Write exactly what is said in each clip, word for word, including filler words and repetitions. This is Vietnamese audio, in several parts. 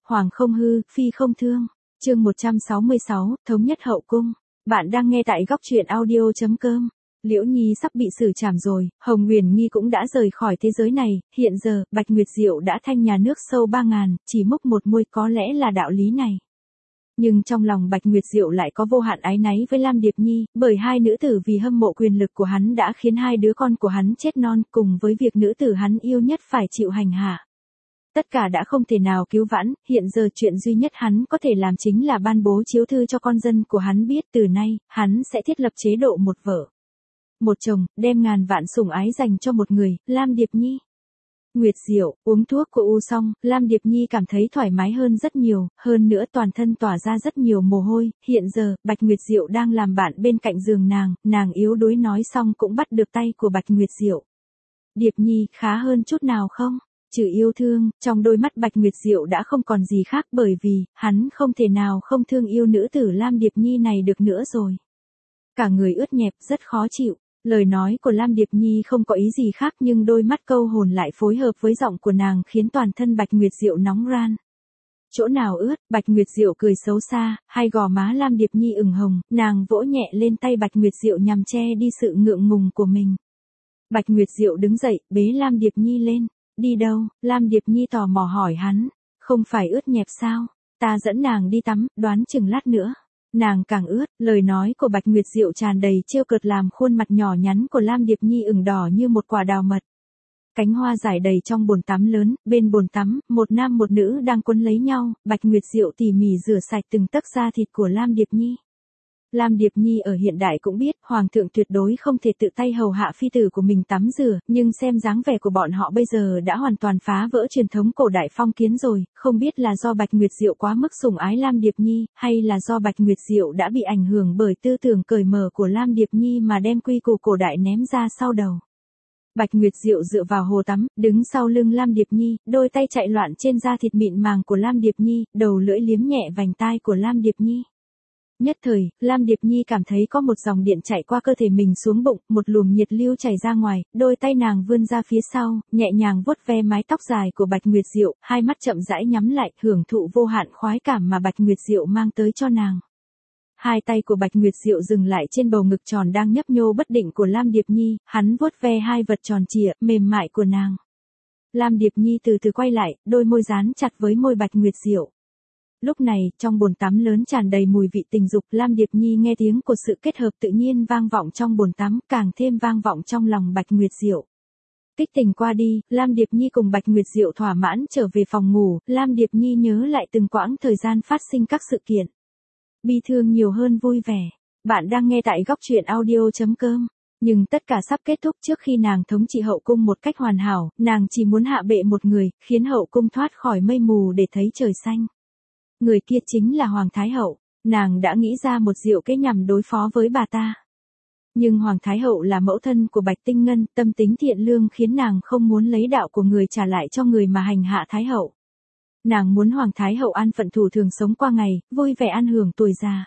Hoàng không hư, phi không thương. Chương một trăm sáu mươi sáu, thống nhất hậu cung. Bạn đang nghe tại góc truyện audio chấm com. Liễu Nhi sắp bị xử trảm rồi, Hồng Huyền Nghi cũng đã rời khỏi thế giới này, hiện giờ, Bạch Nguyệt Diệu đã thanh nhà nước sâu ba ngàn, chỉ mốc một môi, có lẽ là đạo lý này. Nhưng trong lòng Bạch Nguyệt Diệu lại có vô hạn áy náy với Lam Điệp Nhi, bởi hai nữ tử vì hâm mộ quyền lực của hắn đã khiến hai đứa con của hắn chết non, cùng với việc nữ tử hắn yêu nhất phải chịu hành hạ. Tất cả đã không thể nào cứu vãn, hiện giờ chuyện duy nhất hắn có thể làm chính là ban bố chiếu thư cho con dân của hắn biết từ nay, hắn sẽ thiết lập chế độ một vợ, một chồng, đem ngàn vạn sủng ái dành cho một người, Lam Điệp Nhi. Nguyệt Diệu, uống thuốc của U xong, Lam Điệp Nhi cảm thấy thoải mái hơn rất nhiều, hơn nữa toàn thân tỏa ra rất nhiều mồ hôi, hiện giờ, Bạch Nguyệt Diệu đang làm bạn bên cạnh giường nàng, nàng yếu đuối nói xong cũng bắt được tay của Bạch Nguyệt Diệu. Điệp Nhi, khá hơn chút nào không? Trừ yêu thương, trong đôi mắt Bạch Nguyệt Diệu đã không còn gì khác bởi vì, hắn không thể nào không thương yêu nữ tử Lam Điệp Nhi này được nữa rồi. Cả người ướt nhẹp, rất khó chịu. Lời nói của Lam Điệp Nhi không có ý gì khác nhưng đôi mắt câu hồn lại phối hợp với giọng của nàng khiến toàn thân Bạch Nguyệt Diệu nóng ran. Chỗ nào ướt, Bạch Nguyệt Diệu cười xấu xa, hai gò má Lam Điệp Nhi ửng hồng, nàng vỗ nhẹ lên tay Bạch Nguyệt Diệu nhằm che đi sự ngượng ngùng của mình. Bạch Nguyệt Diệu đứng dậy, bế Lam Điệp Nhi lên. Đi đâu? Lam Điệp Nhi tò mò hỏi hắn. Không phải ướt nhẹp sao? Ta dẫn nàng đi tắm, đoán chừng lát nữa. Nàng càng ướt, lời nói của Bạch Nguyệt Diệu tràn đầy trêu cợt làm khuôn mặt nhỏ nhắn của Lam Điệp Nhi ửng đỏ như một quả đào mật. Cánh hoa rải đầy trong bồn tắm lớn, bên bồn tắm, một nam một nữ đang quấn lấy nhau, Bạch Nguyệt Diệu tỉ mỉ rửa sạch từng tấc da thịt của Lam Điệp Nhi. Lam Điệp Nhi ở hiện đại cũng biết, Hoàng thượng tuyệt đối không thể tự tay hầu hạ phi tử của mình tắm rửa, nhưng xem dáng vẻ của bọn họ bây giờ đã hoàn toàn phá vỡ truyền thống cổ đại phong kiến rồi, không biết là do Bạch Nguyệt Diệu quá mức sủng ái Lam Điệp Nhi, hay là do Bạch Nguyệt Diệu đã bị ảnh hưởng bởi tư tưởng cởi mở của Lam Điệp Nhi mà đem quy củ cổ đại ném ra sau đầu. Bạch Nguyệt Diệu dựa vào hồ tắm, đứng sau lưng Lam Điệp Nhi, đôi tay chạy loạn trên da thịt mịn màng của Lam Điệp Nhi, đầu lưỡi liếm nhẹ vành tai của Lam Điệp Nhi. Nhất thời, Lam Điệp Nhi cảm thấy có một dòng điện chạy qua cơ thể mình xuống bụng, một luồng nhiệt lưu chảy ra ngoài, đôi tay nàng vươn ra phía sau, nhẹ nhàng vuốt ve mái tóc dài của Bạch Nguyệt Diệu, hai mắt chậm rãi nhắm lại, hưởng thụ vô hạn khoái cảm mà Bạch Nguyệt Diệu mang tới cho nàng. Hai tay của Bạch Nguyệt Diệu dừng lại trên bầu ngực tròn đang nhấp nhô bất định của Lam Điệp Nhi, hắn vuốt ve hai vật tròn trịa, mềm mại của nàng. Lam Điệp Nhi từ từ quay lại, đôi môi dán chặt với môi Bạch Nguyệt Diệu. Lúc này, trong bồn tắm lớn tràn đầy mùi vị tình dục, Lam Điệp Nhi nghe tiếng của sự kết hợp tự nhiên vang vọng trong bồn tắm, càng thêm vang vọng trong lòng Bạch Nguyệt Diệu. Kích tình qua đi, Lam Điệp Nhi cùng Bạch Nguyệt Diệu thỏa mãn trở về phòng ngủ, Lam Điệp Nhi nhớ lại từng quãng thời gian phát sinh các sự kiện. Bi thương nhiều hơn vui vẻ. Bạn đang nghe tại góc truyện audio chấm com. Nhưng tất cả sắp kết thúc trước khi nàng thống trị hậu cung một cách hoàn hảo, nàng chỉ muốn hạ bệ một người, khiến hậu cung thoát khỏi mây mù để thấy trời xanh. Người kia chính là Hoàng Thái Hậu, nàng đã nghĩ ra một diệu kế nhằm đối phó với bà ta. Nhưng Hoàng Thái Hậu là mẫu thân của Bạch Tinh Ngân, tâm tính thiện lương khiến nàng không muốn lấy đạo của người trả lại cho người mà hành hạ Thái Hậu. Nàng muốn Hoàng Thái Hậu an phận thủ thường sống qua ngày, vui vẻ an hưởng tuổi già.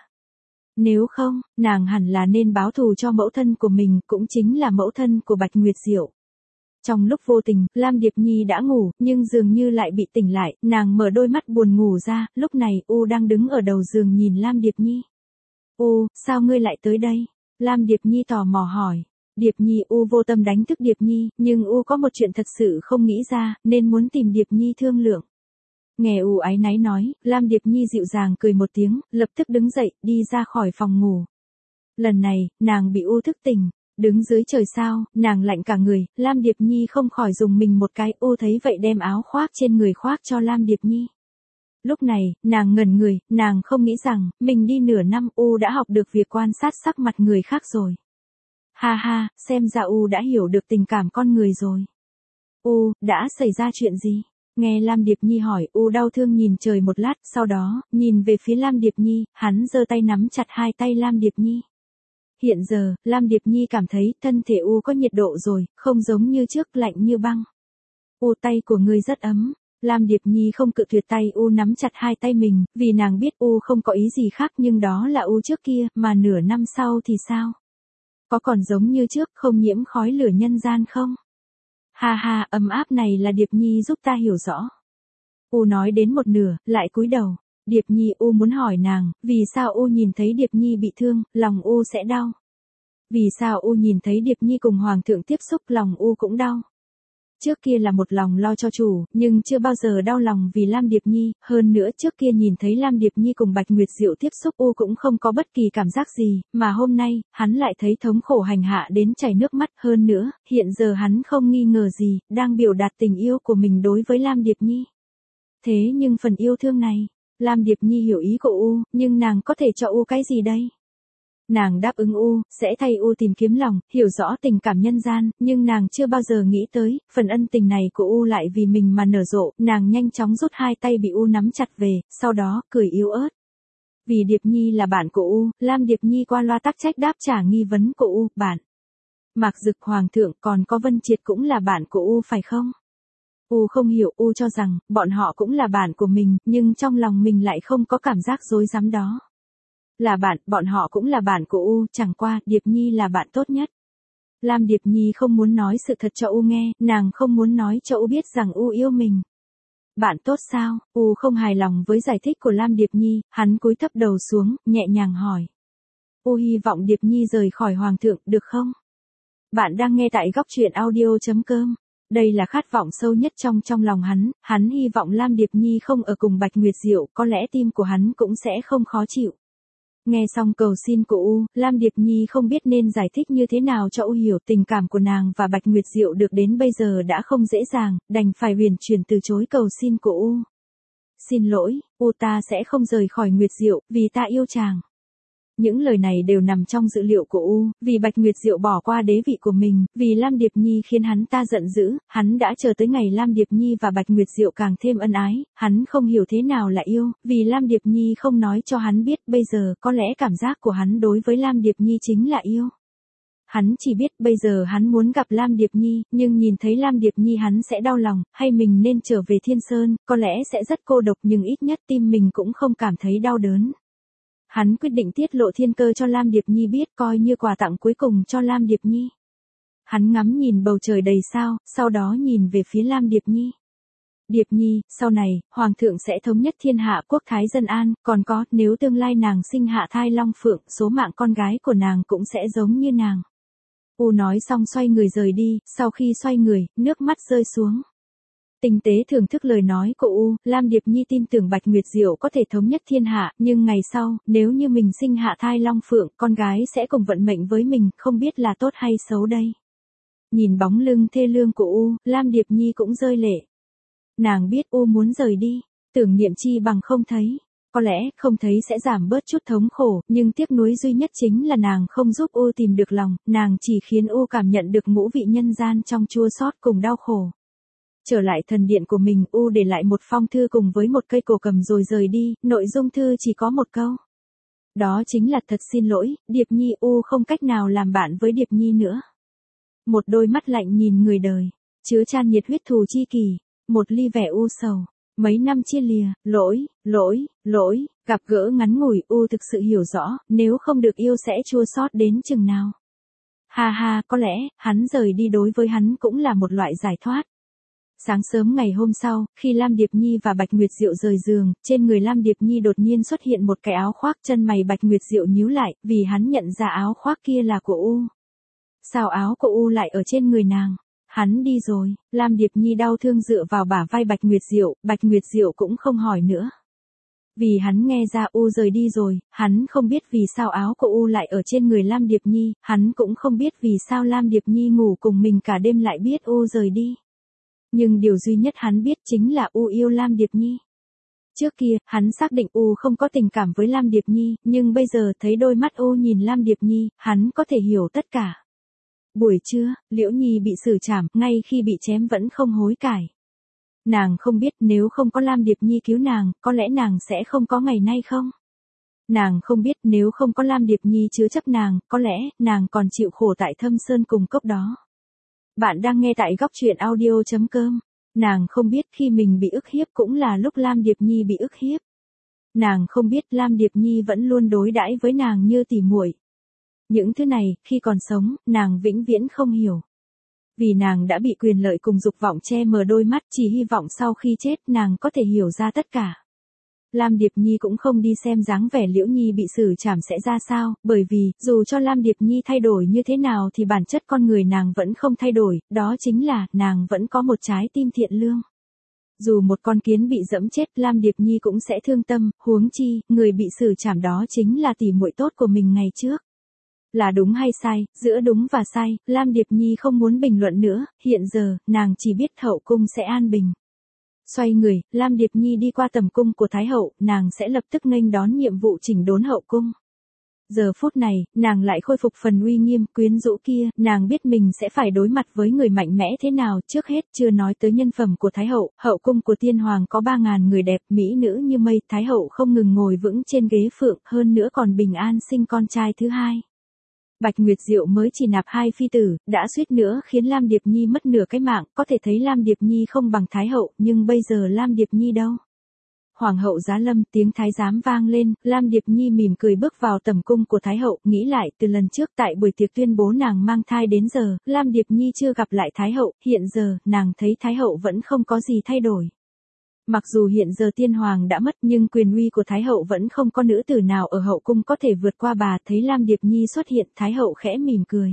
Nếu không, nàng hẳn là nên báo thù cho mẫu thân của mình, cũng chính là mẫu thân của Bạch Nguyệt Diệu. Trong lúc vô tình, Lam Điệp Nhi đã ngủ, nhưng dường như lại bị tỉnh lại, nàng mở đôi mắt buồn ngủ ra, lúc này, U đang đứng ở đầu giường nhìn Lam Điệp Nhi. U, sao ngươi lại tới đây? Lam Điệp Nhi tò mò hỏi. Điệp Nhi, U vô tâm đánh thức Điệp Nhi, nhưng U có một chuyện thật sự không nghĩ ra, nên muốn tìm Điệp Nhi thương lượng. Nghe U áy náy nói, Lam Điệp Nhi dịu dàng cười một tiếng, lập tức đứng dậy, đi ra khỏi phòng ngủ. Lần này, nàng bị U thức tỉnh. Đứng dưới trời sao, nàng lạnh cả người, Lam Điệp Nhi không khỏi dùng mình một cái, U thấy vậy đem áo khoác trên người khoác cho Lam Điệp Nhi. Lúc này, nàng ngẩn người, nàng không nghĩ rằng, mình đi nửa năm, U đã học được việc quan sát sắc mặt người khác rồi. Ha ha, xem ra U đã hiểu được tình cảm con người rồi. U, đã xảy ra chuyện gì? Nghe Lam Điệp Nhi hỏi, U đau thương nhìn trời một lát, sau đó, nhìn về phía Lam Điệp Nhi, hắn giơ tay nắm chặt hai tay Lam Điệp Nhi. Hiện giờ, Lam Điệp Nhi cảm thấy thân thể U có nhiệt độ rồi, không giống như trước lạnh như băng. U tay của ngươi rất ấm. Lam Điệp Nhi không cự tuyệt tay U nắm chặt hai tay mình, vì nàng biết U không có ý gì khác nhưng đó là U trước kia, mà nửa năm sau thì sao? Có còn giống như trước không nhiễm khói lửa nhân gian không? Ha ha, ấm áp này là Điệp Nhi giúp ta hiểu rõ. U nói đến một nửa, lại cúi đầu. Điệp Nhi, U muốn hỏi nàng, vì sao U nhìn thấy Điệp Nhi bị thương, lòng U sẽ đau? Vì sao U nhìn thấy Điệp Nhi cùng Hoàng thượng tiếp xúc, lòng U cũng đau? Trước kia là một lòng lo cho chủ, nhưng chưa bao giờ đau lòng vì Lam Điệp Nhi, hơn nữa trước kia nhìn thấy Lam Điệp Nhi cùng Bạch Nguyệt Diệu tiếp xúc U cũng không có bất kỳ cảm giác gì, mà hôm nay, hắn lại thấy thống khổ hành hạ đến chảy nước mắt, hơn nữa, hiện giờ hắn không nghi ngờ gì, đang biểu đạt tình yêu của mình đối với Lam Điệp Nhi. Thế nhưng phần yêu thương này, Lam Điệp Nhi hiểu ý của U, nhưng nàng có thể cho U cái gì đây? Nàng đáp ứng U, sẽ thay U tìm kiếm lòng, hiểu rõ tình cảm nhân gian, nhưng nàng chưa bao giờ nghĩ tới, phần ân tình này của U lại vì mình mà nở rộ, nàng nhanh chóng rút hai tay bị U nắm chặt về, sau đó, cười yếu ớt. Vì Điệp Nhi là bạn của U, Lam Điệp Nhi qua loa tắc trách đáp trả nghi vấn của U, bạn. Mạc Dực, Hoàng thượng, còn có Vân Triệt cũng là bạn của U phải không? U không hiểu, U cho rằng, bọn họ cũng là bạn của mình, nhưng trong lòng mình lại không có cảm giác rối rắm đó. Là bạn, bọn họ cũng là bạn của U, chẳng qua, Điệp Nhi là bạn tốt nhất. Lam Điệp Nhi không muốn nói sự thật cho U nghe, nàng không muốn nói cho U biết rằng U yêu mình. Bạn tốt sao? U không hài lòng với giải thích của Lam Điệp Nhi, hắn cúi thấp đầu xuống, nhẹ nhàng hỏi. U hy vọng Điệp Nhi rời khỏi Hoàng thượng, được không? Bạn đang nghe tại góc truyện audio chấm com. Đây là khát vọng sâu nhất trong trong lòng hắn, hắn hy vọng Lam Điệp Nhi không ở cùng Bạch Nguyệt Diệu, có lẽ tim của hắn cũng sẽ không khó chịu. Nghe xong cầu xin của U, Lam Điệp Nhi không biết nên giải thích như thế nào cho U hiểu tình cảm của nàng và Bạch Nguyệt Diệu được đến bây giờ đã không dễ dàng, đành phải huyền chuyển từ chối cầu xin của U. Xin lỗi, U ta sẽ không rời khỏi Nguyệt Diệu, vì ta yêu chàng. Những lời này đều nằm trong dữ liệu của U, vì Bạch Nguyệt Diệu bỏ qua đế vị của mình, vì Lam Điệp Nhi khiến hắn ta giận dữ, hắn đã chờ tới ngày Lam Điệp Nhi và Bạch Nguyệt Diệu càng thêm ân ái, hắn không hiểu thế nào là yêu, vì Lam Điệp Nhi không nói cho hắn biết, bây giờ có lẽ cảm giác của hắn đối với Lam Điệp Nhi chính là yêu. Hắn chỉ biết bây giờ hắn muốn gặp Lam Điệp Nhi, nhưng nhìn thấy Lam Điệp Nhi hắn sẽ đau lòng, hay mình nên trở về Thiên Sơn, có lẽ sẽ rất cô độc nhưng ít nhất tim mình cũng không cảm thấy đau đớn. Hắn quyết định tiết lộ thiên cơ cho Lam Điệp Nhi biết coi như quà tặng cuối cùng cho Lam Điệp Nhi. Hắn ngắm nhìn bầu trời đầy sao, sau đó nhìn về phía Lam Điệp Nhi. Điệp Nhi, sau này, Hoàng thượng sẽ thống nhất thiên hạ quốc thái dân an, còn có, nếu tương lai nàng sinh hạ thai long phượng, số mạng con gái của nàng cũng sẽ giống như nàng. U nói xong xoay người rời đi, sau khi xoay người, nước mắt rơi xuống. Tinh tế thưởng thức lời nói của U, Lam Điệp Nhi tin tưởng Bạch Nguyệt Diệu có thể thống nhất thiên hạ, nhưng ngày sau, nếu như mình sinh hạ thai long phượng, con gái sẽ cùng vận mệnh với mình, không biết là tốt hay xấu đây. Nhìn bóng lưng thê lương của U, Lam Điệp Nhi cũng rơi lệ. Nàng biết U muốn rời đi, tưởng niệm chi bằng không thấy. Có lẽ, không thấy sẽ giảm bớt chút thống khổ, nhưng tiếc nuối duy nhất chính là nàng không giúp U tìm được lòng, nàng chỉ khiến U cảm nhận được ngũ vị nhân gian trong chua xót cùng đau khổ. Trở lại thần điện của mình, U để lại một phong thư cùng với một cây cổ cầm rồi rời đi, nội dung thư chỉ có một câu. Đó chính là thật xin lỗi, Điệp Nhi, U không cách nào làm bạn với Điệp Nhi nữa. Một đôi mắt lạnh nhìn người đời, chứa chan nhiệt huyết thù chi kỷ, một ly vẻ u sầu, mấy năm chia lìa, lỗi, lỗi, lỗi, gặp gỡ ngắn ngủi, U thực sự hiểu rõ, nếu không được yêu sẽ chua xót đến chừng nào. Ha ha, có lẽ, hắn rời đi đối với hắn cũng là một loại giải thoát. Sáng sớm ngày hôm sau, khi Lam Điệp Nhi và Bạch Nguyệt Diệu rời giường, trên người Lam Điệp Nhi đột nhiên xuất hiện một cái áo khoác, chân mày Bạch Nguyệt Diệu nhíu lại, vì hắn nhận ra áo khoác kia là của U. Sao áo của U lại ở trên người nàng? Hắn đi rồi, Lam Điệp Nhi đau thương dựa vào bả vai Bạch Nguyệt Diệu, Bạch Nguyệt Diệu cũng không hỏi nữa. Vì hắn nghe ra U rời đi rồi, hắn không biết vì sao áo của U lại ở trên người Lam Điệp Nhi, hắn cũng không biết vì sao Lam Điệp Nhi ngủ cùng mình cả đêm lại biết U rời đi. Nhưng điều duy nhất hắn biết chính là U yêu Lam Điệp Nhi. Trước kia, hắn xác định U không có tình cảm với Lam Điệp Nhi, nhưng bây giờ thấy đôi mắt U nhìn Lam Điệp Nhi, hắn có thể hiểu tất cả. Buổi trưa, Liễu Nhi bị xử trảm, ngay khi bị chém vẫn không hối cải. Nàng không biết nếu không có Lam Điệp Nhi cứu nàng, có lẽ nàng sẽ không có ngày nay không? Nàng không biết nếu không có Lam Điệp Nhi chứa chấp nàng, có lẽ nàng còn chịu khổ tại Thâm Sơn cùng cốc đó. Bạn đang nghe tại góc truyện audio chấm com. Nàng không biết khi mình bị ức hiếp cũng là lúc Lam Điệp Nhi bị ức hiếp. Nàng không biết Lam Điệp Nhi vẫn luôn đối đãi với nàng như tỉ muội. Những thứ này, khi còn sống, nàng vĩnh viễn không hiểu. Vì nàng đã bị quyền lợi cùng dục vọng che mờ đôi mắt, chỉ hy vọng sau khi chết nàng có thể hiểu ra tất cả. Lam Điệp Nhi cũng không đi xem dáng vẻ Liễu Nhi bị xử trảm sẽ ra sao, bởi vì, dù cho Lam Điệp Nhi thay đổi như thế nào thì bản chất con người nàng vẫn không thay đổi, đó chính là, nàng vẫn có một trái tim thiện lương. Dù một con kiến bị dẫm chết, Lam Điệp Nhi cũng sẽ thương tâm, huống chi, người bị xử trảm đó chính là tỷ muội tốt của mình ngày trước. Là đúng hay sai, giữa đúng và sai, Lam Điệp Nhi không muốn bình luận nữa, hiện giờ, nàng chỉ biết hậu cung sẽ an bình. Xoay người, Lam Điệp Nhi đi qua tầm cung của Thái hậu, nàng sẽ lập tức nghênh đón nhiệm vụ chỉnh đốn hậu cung. Giờ phút này, nàng lại khôi phục phần uy nghiêm quyến rũ kia, nàng biết mình sẽ phải đối mặt với người mạnh mẽ thế nào, trước hết chưa nói tới nhân phẩm của Thái hậu, hậu cung của tiên hoàng có ba ngàn người đẹp, mỹ nữ như mây, Thái hậu không ngừng ngồi vững trên ghế phượng, hơn nữa còn bình an sinh con trai thứ hai. Bạch Nguyệt Diệu mới chỉ nạp hai phi tử, đã suýt nữa khiến Lam Điệp Nhi mất nửa cái mạng, có thể thấy Lam Điệp Nhi không bằng Thái hậu, nhưng bây giờ Lam Điệp Nhi đâu? Hoàng hậu giá lâm, tiếng thái giám vang lên, Lam Điệp Nhi mỉm cười bước vào tầm cung của Thái hậu, nghĩ lại, từ lần trước tại buổi tiệc tuyên bố nàng mang thai đến giờ, Lam Điệp Nhi chưa gặp lại Thái hậu, hiện giờ, nàng thấy Thái hậu vẫn không có gì thay đổi. Mặc dù hiện giờ tiên hoàng đã mất nhưng quyền uy của Thái hậu vẫn không có nữ tử nào ở hậu cung có thể vượt qua bà, thấy Lam Điệp Nhi xuất hiện, Thái hậu khẽ mỉm cười.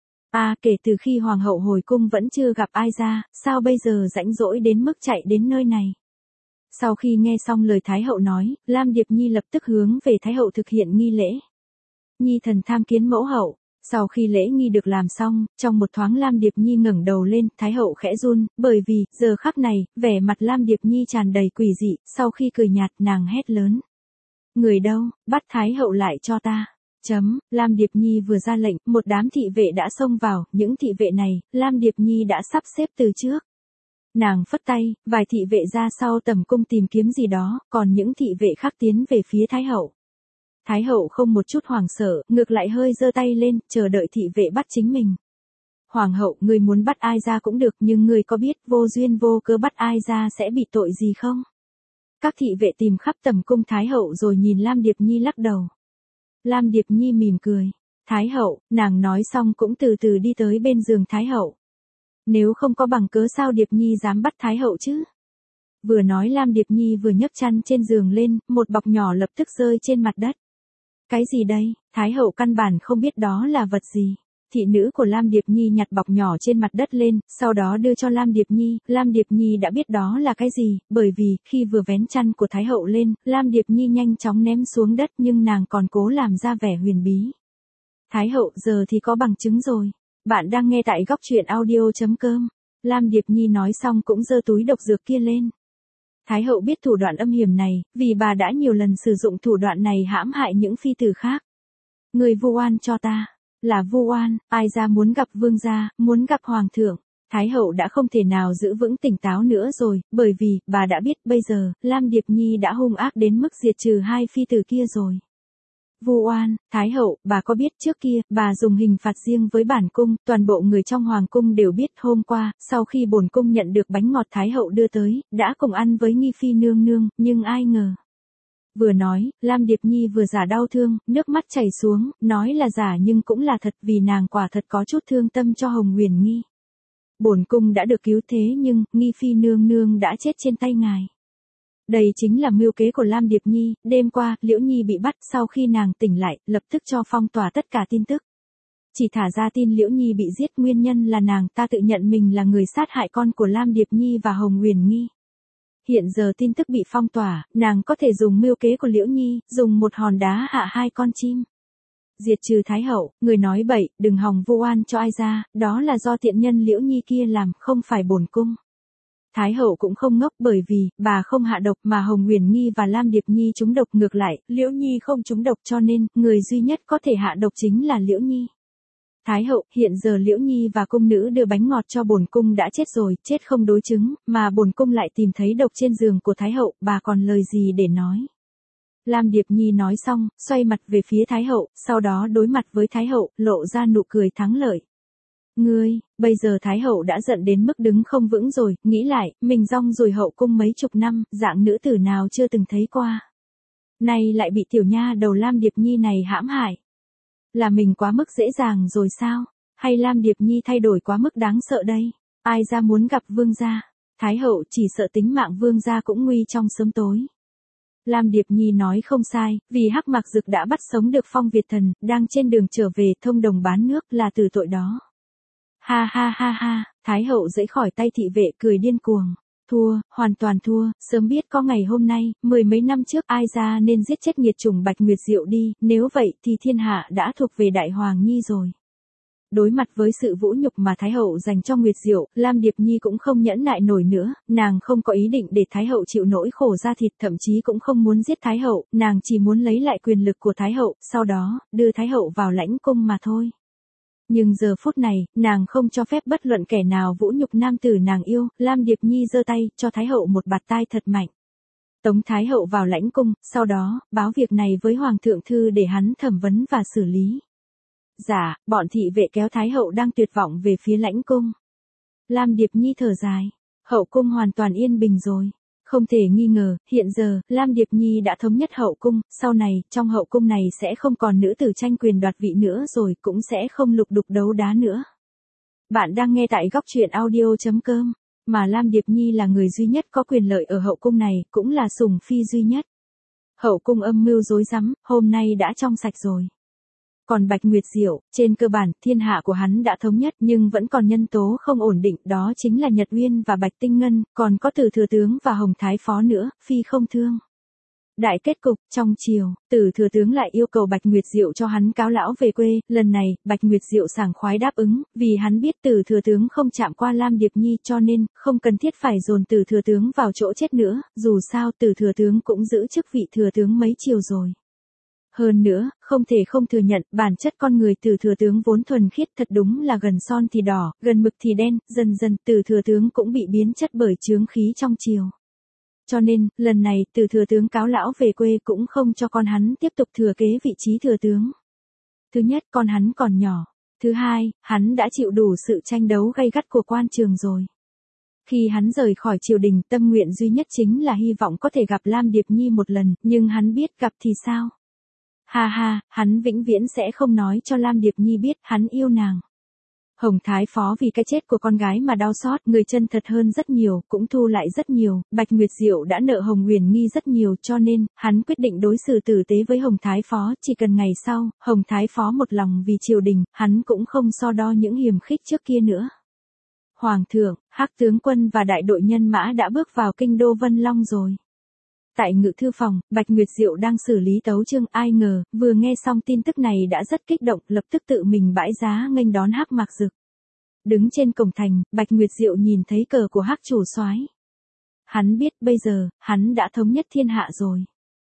À, kể từ khi hoàng hậu hồi cung vẫn chưa gặp ai ra, sao bây giờ rãnh rỗi đến mức chạy đến nơi này? Sau khi nghe xong lời Thái hậu nói, Lam Điệp Nhi lập tức hướng về Thái hậu thực hiện nghi lễ. Nhi thần tham kiến mẫu hậu. Sau khi lễ nghi được làm xong, trong một thoáng Lam Điệp Nhi ngẩng đầu lên, Thái hậu khẽ run, bởi vì, giờ khắc này, vẻ mặt Lam Điệp Nhi tràn đầy quỷ dị, sau khi cười nhạt nàng hét lớn. Người đâu, bắt Thái hậu lại cho ta. Chấm, Lam Điệp Nhi vừa ra lệnh, một đám thị vệ đã xông vào, những thị vệ này, Lam Điệp Nhi đã sắp xếp từ trước. Nàng phất tay, vài thị vệ ra sau tầm cung tìm kiếm gì đó, còn những thị vệ khác tiến về phía Thái hậu. Thái hậu không một chút hoảng sợ, ngược lại hơi giơ tay lên, chờ đợi thị vệ bắt chính mình. Hoàng hậu, ngươi muốn bắt ai ra cũng được, nhưng ngươi có biết vô duyên vô cớ bắt ai ra sẽ bị tội gì không? Các thị vệ tìm khắp tầm cung Thái hậu rồi nhìn Lam Điệp Nhi lắc đầu. Lam Điệp Nhi mỉm cười. Thái hậu, nàng nói xong cũng từ từ đi tới bên giường Thái hậu. Nếu không có bằng cớ sao Điệp Nhi dám bắt Thái hậu chứ? Vừa nói Lam Điệp Nhi vừa nhấc chăn trên giường lên, một bọc nhỏ lập tức rơi trên mặt đất. Cái gì đây? Thái hậu căn bản không biết đó là vật gì. Thị nữ của Lam Điệp Nhi nhặt bọc nhỏ trên mặt đất lên, sau đó đưa cho Lam Điệp Nhi, Lam Điệp Nhi đã biết đó là cái gì, bởi vì, khi vừa vén chăn của Thái hậu lên, Lam Điệp Nhi nhanh chóng ném xuống đất nhưng nàng còn cố làm ra vẻ huyền bí. Thái hậu, giờ thì có bằng chứng rồi. Bạn đang nghe tại góc truyện audio chấm com. Lam Điệp Nhi nói xong cũng giơ túi độc dược kia lên. Thái hậu biết thủ đoạn âm hiểm này, vì bà đã nhiều lần sử dụng thủ đoạn này hãm hại những phi tử khác. Người vu oan cho ta. Là vu oan, ai ra muốn gặp vương gia, muốn gặp hoàng thượng. Thái hậu đã không thể nào giữ vững tỉnh táo nữa rồi, bởi vì, bà đã biết bây giờ, Lam Điệp Nhi đã hung ác đến mức diệt trừ hai phi tử kia rồi. Vu oan, Thái hậu, bà có biết trước kia, bà dùng hình phạt riêng với bản cung, toàn bộ người trong hoàng cung đều biết hôm qua, sau khi bổn cung nhận được bánh ngọt Thái hậu đưa tới, đã cùng ăn với nghi phi nương nương, nhưng ai ngờ. Vừa nói, Lam Điệp Nhi vừa giả đau thương, nước mắt chảy xuống, nói là giả nhưng cũng là thật vì nàng quả thật có chút thương tâm cho Hồng Huyền Nghi. Bổn cung đã được cứu thế nhưng, nghi phi nương nương đã chết trên tay ngài. Đây chính là mưu kế của Lam Điệp Nhi, đêm qua, Liễu Nhi bị bắt, sau khi nàng tỉnh lại, lập tức cho phong tỏa tất cả tin tức. Chỉ thả ra tin Liễu Nhi bị giết, nguyên nhân là nàng ta tự nhận mình là người sát hại con của Lam Điệp Nhi và Hồng Huyền Nghi. Hiện giờ tin tức bị phong tỏa, nàng có thể dùng mưu kế của Liễu Nhi, dùng một hòn đá hạ hai con chim. Diệt trừ Thái hậu, người nói bậy, đừng hòng vu oan cho ai ra, đó là do tiện nhân Liễu Nhi kia làm, không phải bổn cung. Thái hậu cũng không ngốc bởi vì, bà không hạ độc mà Hồng Huyền Nghi và Lam Điệp Nhi trúng độc, ngược lại, Liễu Nhi không trúng độc cho nên, người duy nhất có thể hạ độc chính là Liễu Nhi. Thái hậu, hiện giờ Liễu Nhi và cung nữ đưa bánh ngọt cho bổn cung đã chết rồi, chết không đối chứng, mà bổn cung lại tìm thấy độc trên giường của Thái hậu, bà còn lời gì để nói. Lam Điệp Nhi nói xong, xoay mặt về phía Thái hậu, sau đó đối mặt với Thái hậu, lộ ra nụ cười thắng lợi. Ngươi, bây giờ Thái hậu đã giận đến mức đứng không vững rồi, nghĩ lại, mình rong ruổi hậu cung mấy chục năm, dạng nữ tử nào chưa từng thấy qua. Nay lại bị tiểu nha đầu Lam Điệp Nhi này hãm hại. Là mình quá mức dễ dàng rồi sao? Hay Lam Điệp Nhi thay đổi quá mức đáng sợ đây? Ai ra muốn gặp vương gia? Thái hậu chỉ sợ tính mạng vương gia cũng nguy trong sớm tối. Lam Điệp Nhi nói không sai, vì Hắc Mạc Dực đã bắt sống được Phong Việt Thần, đang trên đường trở về thông đồng bán nước là từ tội đó. Ha ha ha ha, Thái hậu giãy khỏi tay thị vệ cười điên cuồng. Thua, hoàn toàn thua, sớm biết có ngày hôm nay, mười mấy năm trước ai ra nên giết chết nghiệt chủng Bạch Nguyệt Diệu đi, nếu vậy thì thiên hạ đã thuộc về Đại Hoàng Nhi rồi. Đối mặt với sự vũ nhục mà Thái hậu dành cho Nguyệt Diệu, Lam Điệp Nhi cũng không nhẫn nại nổi nữa, nàng không có ý định để Thái hậu chịu nỗi khổ da thịt, thậm chí cũng không muốn giết Thái hậu, nàng chỉ muốn lấy lại quyền lực của Thái hậu, sau đó, đưa Thái hậu vào lãnh cung mà thôi. Nhưng giờ phút này, nàng không cho phép bất luận kẻ nào vũ nhục nam tử nàng yêu, Lam Điệp Nhi giơ tay, cho Thái hậu một bạt tai thật mạnh. Tống Thái hậu vào lãnh cung, sau đó, báo việc này với Hoàng thượng thư để hắn thẩm vấn và xử lý. Dạ, bọn thị vệ kéo Thái hậu đang tuyệt vọng về phía lãnh cung. Lam Điệp Nhi thở dài, hậu cung hoàn toàn yên bình rồi. Không thể nghi ngờ, hiện giờ, Lam Điệp Nhi đã thống nhất hậu cung, sau này, trong hậu cung này sẽ không còn nữ tử tranh quyền đoạt vị nữa rồi, cũng sẽ không lục đục đấu đá nữa. Bạn đang nghe tại góc truyện audio chấm com, mà Lam Điệp Nhi là người duy nhất có quyền lợi ở hậu cung này, cũng là sủng phi duy nhất. Hậu cung âm mưu rối rắm, hôm nay đã trong sạch rồi. Còn Bạch Nguyệt Diệu, trên cơ bản, thiên hạ của hắn đã thống nhất nhưng vẫn còn nhân tố không ổn định, đó chính là Nhật Uyên và Bạch Tinh Ngân, còn có Từ Thừa Tướng và Hồng Thái Phó nữa, phi không thương. Đại kết cục, trong chiều, Từ Thừa Tướng lại yêu cầu Bạch Nguyệt Diệu cho hắn cáo lão về quê, lần này, Bạch Nguyệt Diệu sảng khoái đáp ứng, vì hắn biết Từ Thừa Tướng không chạm qua Lam Điệp Nhi cho nên, không cần thiết phải dồn Từ Thừa Tướng vào chỗ chết nữa, dù sao Từ Thừa Tướng cũng giữ chức vị Thừa Tướng mấy chiều rồi. Hơn nữa, không thể không thừa nhận, bản chất con người Từ Thừa Tướng vốn thuần khiết thật đúng là gần son thì đỏ, gần mực thì đen, dần dần Từ Thừa Tướng cũng bị biến chất bởi chướng khí trong triều. Cho nên, lần này Từ Thừa Tướng cáo lão về quê cũng không cho con hắn tiếp tục thừa kế vị trí Thừa Tướng. Thứ nhất, con hắn còn nhỏ. Thứ hai, hắn đã chịu đủ sự tranh đấu gay gắt của quan trường rồi. Khi hắn rời khỏi triều đình, tâm nguyện duy nhất chính là hy vọng có thể gặp Lam Điệp Nhi một lần, nhưng hắn biết gặp thì sao? Ha ha, hắn vĩnh viễn sẽ không nói cho Lam Điệp Nhi biết hắn yêu nàng. Hồng Thái Phó vì cái chết của con gái mà đau xót, người chân thật hơn rất nhiều, cũng thu lại rất nhiều, Bạch Nguyệt Diệu đã nợ Hồng Huyền Nghi rất nhiều cho nên, hắn quyết định đối xử tử tế với Hồng Thái Phó, chỉ cần ngày sau, Hồng Thái Phó một lòng vì triều đình, hắn cũng không so đo những hiềm khích trước kia nữa. Hoàng thượng, Hắc tướng quân và đại đội nhân mã đã bước vào kinh đô Vân Long rồi. Tại ngự thư phòng, Bạch Nguyệt Diệu đang xử lý tấu chương, ai ngờ, vừa nghe xong tin tức này đã rất kích động, lập tức tự mình bãi giá nghênh đón Hắc Mạc Dực. Đứng trên cổng thành, Bạch Nguyệt Diệu nhìn thấy cờ của Hắc chủ soái. Hắn biết bây giờ, hắn đã thống nhất thiên hạ rồi.